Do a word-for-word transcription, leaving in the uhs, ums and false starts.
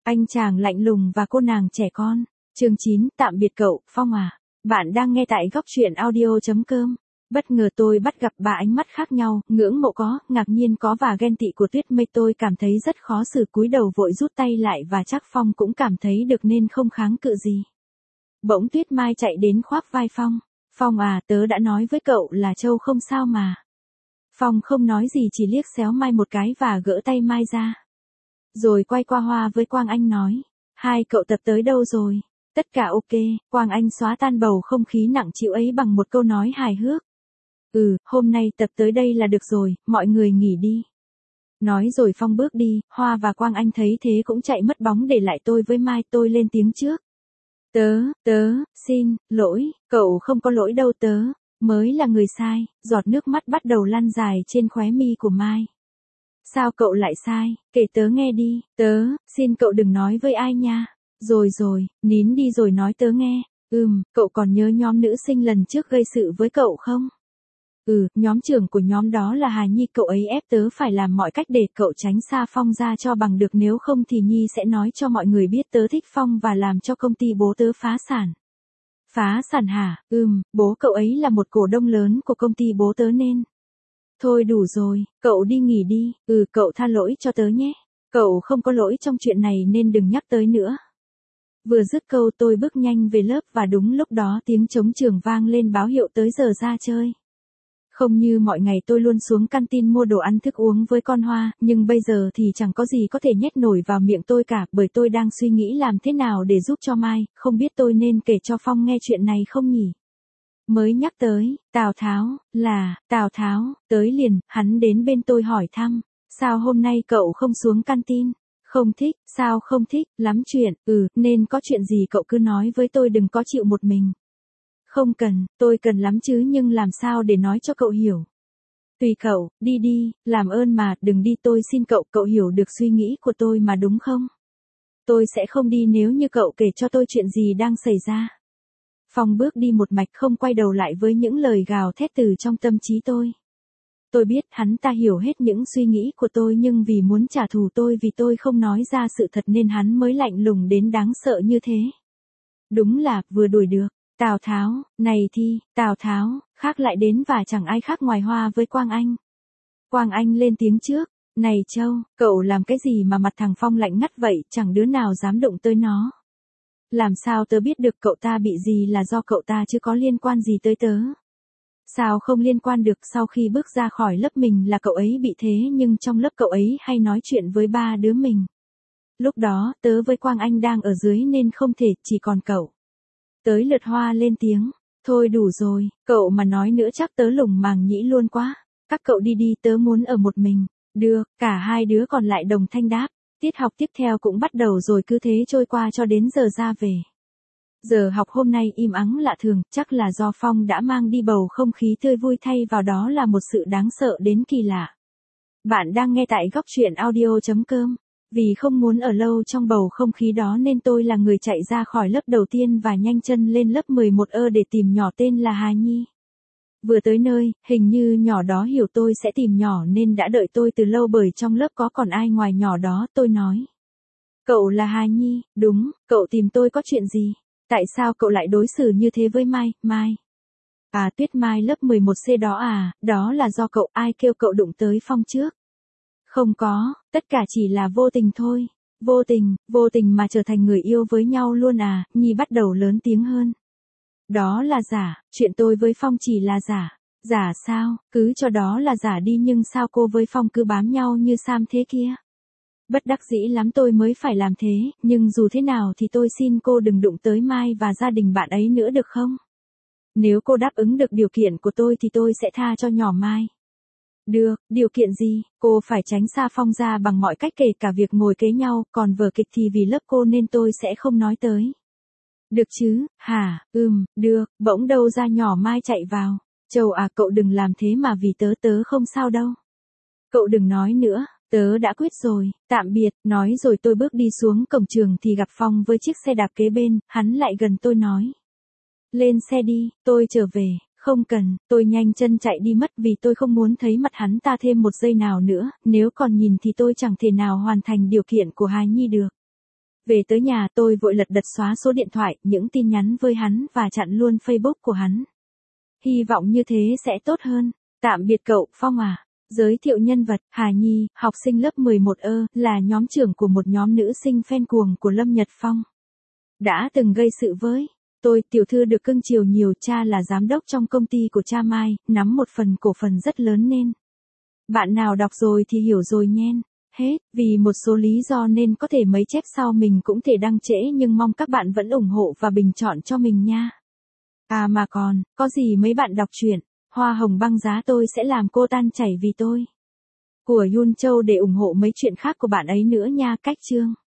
Anh chàng lạnh lùng và cô nàng trẻ con. Chương chín, tạm biệt cậu, Phong à. Bạn đang nghe tại góc truyện audio chấm com. Bất ngờ tôi bắt gặp ba ánh mắt khác nhau, ngưỡng mộ có, ngạc nhiên có và ghen tị của Tuyết Mây. Tôi cảm thấy rất khó xử, cúi đầu vội rút tay lại và chắc Phong cũng cảm thấy được nên không kháng cự gì. Bỗng Tuyết Mai chạy đến khoác vai Phong. Phong à, tớ đã nói với cậu là Châu không sao mà. Phong không nói gì, chỉ liếc xéo Mai một cái và gỡ tay Mai ra. Rồi quay qua Hoa với Quang Anh nói. Hai cậu tập tới đâu rồi? Tất cả ok. Quang Anh xóa tan bầu không khí nặng trĩu ấy bằng một câu nói hài hước. Ừ, hôm nay tập tới đây là được rồi, mọi người nghỉ đi. Nói rồi Phong bước đi, Hoa và Quang Anh thấy thế cũng chạy mất bóng để lại tôi với Mai. Tôi lên tiếng trước. Tớ, tớ, xin, lỗi, cậu không có lỗi đâu, tớ mới là người sai. Giọt nước mắt bắt đầu lăn dài trên khóe mi của Mai. Sao cậu lại sai, kể tớ nghe đi. Tớ, xin cậu đừng nói với ai nha. Rồi rồi, nín đi rồi nói tớ nghe. Ừm, cậu còn nhớ nhóm nữ sinh lần trước gây sự với cậu không? Ừ, nhóm trưởng của nhóm đó là Hà Nhi, cậu ấy ép tớ phải làm mọi cách để cậu tránh xa Phong ra cho bằng được, nếu không thì Nhi sẽ nói cho mọi người biết tớ thích Phong và làm cho công ty bố tớ phá sản. Phá sản hả? Ừm, bố cậu ấy là một cổ đông lớn của công ty bố tớ nên. Thôi đủ rồi, cậu đi nghỉ đi. Ừ, cậu tha lỗi cho tớ nhé. Cậu không có lỗi trong chuyện này nên đừng nhắc tới nữa. Vừa dứt câu tôi bước nhanh về lớp và đúng lúc đó tiếng trống trường vang lên báo hiệu tới giờ ra chơi. Không như mọi ngày tôi luôn xuống canteen mua đồ ăn thức uống với con Hoa, nhưng bây giờ thì chẳng có gì có thể nhét nổi vào miệng tôi cả, bởi tôi đang suy nghĩ làm thế nào để giúp cho Mai. Không biết tôi nên kể cho Phong nghe chuyện này không nhỉ? Mới nhắc tới, Tào Tháo, là, Tào Tháo, tới liền, hắn đến bên tôi hỏi thăm. Sao hôm nay cậu không xuống canteen? Không thích, sao không thích, lắm chuyện, ừ, nên có chuyện gì cậu cứ nói với tôi, đừng có chịu một mình. Không cần, tôi cần lắm chứ, nhưng làm sao để nói cho cậu hiểu. Tùy cậu, đi đi, làm ơn mà, đừng đi, tôi xin cậu, cậu hiểu được suy nghĩ của tôi mà đúng không? Tôi sẽ không đi nếu như cậu kể cho tôi chuyện gì đang xảy ra. Phong bước đi một mạch không quay đầu lại với những lời gào thét từ trong tâm trí tôi. Tôi biết hắn ta hiểu hết những suy nghĩ của tôi, nhưng vì muốn trả thù tôi vì tôi không nói ra sự thật nên hắn mới lạnh lùng đến đáng sợ như thế. Đúng là, vừa đuổi được. Tào Tháo, này Thi, Tào Tháo, khác lại đến và chẳng ai khác ngoài Hoa với Quang Anh. Quang Anh lên tiếng trước. Này Châu, cậu làm cái gì mà mặt thằng Phong lạnh ngắt vậy, chẳng đứa nào dám đụng tới nó. Làm sao tớ biết được cậu ta bị gì là do cậu ta chứ có liên quan gì tới tớ. Sao không liên quan được, sau khi bước ra khỏi lớp mình là cậu ấy bị thế, nhưng trong lớp cậu ấy hay nói chuyện với ba đứa mình. Lúc đó, tớ với Quang Anh đang ở dưới nên không thể, chỉ còn cậu. Tới lượt Hoa lên tiếng. Thôi đủ rồi, cậu mà nói nữa chắc tớ lủng màng nhĩ luôn quá. Các cậu đi đi, tớ muốn ở một mình. Được, cả hai đứa còn lại đồng thanh đáp. Tiết học tiếp theo cũng bắt đầu rồi, cứ thế trôi qua cho đến giờ ra về. Giờ học hôm nay im ắng lạ thường, chắc là do Phong đã mang đi bầu không khí tươi vui, thay vào đó là một sự đáng sợ đến kỳ lạ. Bạn đang nghe tại góc truyện audio chấm com. Vì không muốn ở lâu trong bầu không khí đó nên tôi là người chạy ra khỏi lớp đầu tiên và nhanh chân lên lớp mười một ơ để tìm nhỏ tên là Hà Nhi. Vừa tới nơi, hình như nhỏ đó hiểu tôi sẽ tìm nhỏ nên đã đợi tôi từ lâu, bởi trong lớp có còn ai ngoài nhỏ đó. Tôi nói. Cậu là Hà Nhi, đúng, cậu tìm tôi có chuyện gì? Tại sao cậu lại đối xử như thế với Mai, Mai? À, Tuyết Mai lớp mười một C đó à, đó là do cậu, ai kêu cậu đụng tới Phong trước? Không có, tất cả chỉ là vô tình thôi. Vô tình, vô tình mà trở thành người yêu với nhau luôn à, Nhi bắt đầu lớn tiếng hơn. Đó là giả, chuyện tôi với Phong chỉ là giả. Giả sao, cứ cho đó là giả đi, nhưng sao cô với Phong cứ bám nhau như Sam thế kia? Bất đắc dĩ lắm tôi mới phải làm thế, nhưng dù thế nào thì tôi xin cô đừng đụng tới Mai và gia đình bạn ấy nữa được không? Nếu cô đáp ứng được điều kiện của tôi thì tôi sẽ tha cho nhỏ Mai. Được, điều kiện gì? Cô phải tránh xa Phong ra bằng mọi cách, kể cả việc ngồi kế nhau, còn vở kịch thì vì lớp cô nên tôi sẽ không nói tới. Được chứ, hả, ừm, được, bỗng đâu ra nhỏ Mai chạy vào. Châu à, cậu đừng làm thế mà, vì tớ tớ không sao đâu. Cậu đừng nói nữa, tớ đã quyết rồi, tạm biệt, nói rồi tôi bước đi xuống cổng trường thì gặp Phong với chiếc xe đạp kế bên, hắn lại gần tôi nói. Lên xe đi, tôi trở về. Không cần, tôi nhanh chân chạy đi mất vì tôi không muốn thấy mặt hắn ta thêm một giây nào nữa, nếu còn nhìn thì tôi chẳng thể nào hoàn thành điều kiện của Hà Nhi được. Về tới nhà tôi vội lật đật xóa số điện thoại, những tin nhắn với hắn và chặn luôn Facebook của hắn. Hy vọng như thế sẽ tốt hơn. Tạm biệt cậu, Phong à. Giới thiệu nhân vật, Hà Nhi, học sinh lớp mười một ơ, là nhóm trưởng của một nhóm nữ sinh fan cuồng của Lâm Nhật Phong. Đã từng gây sự với tôi, tiểu thư được cưng chiều nhiều, cha là giám đốc trong công ty của cha Mai, nắm một phần cổ phần rất lớn nên. Bạn nào đọc rồi thì hiểu rồi nhen. Hết, vì một số lý do nên có thể mấy chép sau mình cũng thể đăng trễ nhưng mong các bạn vẫn ủng hộ và bình chọn cho mình nha. À mà còn, có gì mấy bạn đọc truyện, hoa hồng băng giá tôi sẽ làm cô tan chảy vì tôi. Của Yun Châu để ủng hộ mấy chuyện khác của bạn ấy nữa nha, cách chương.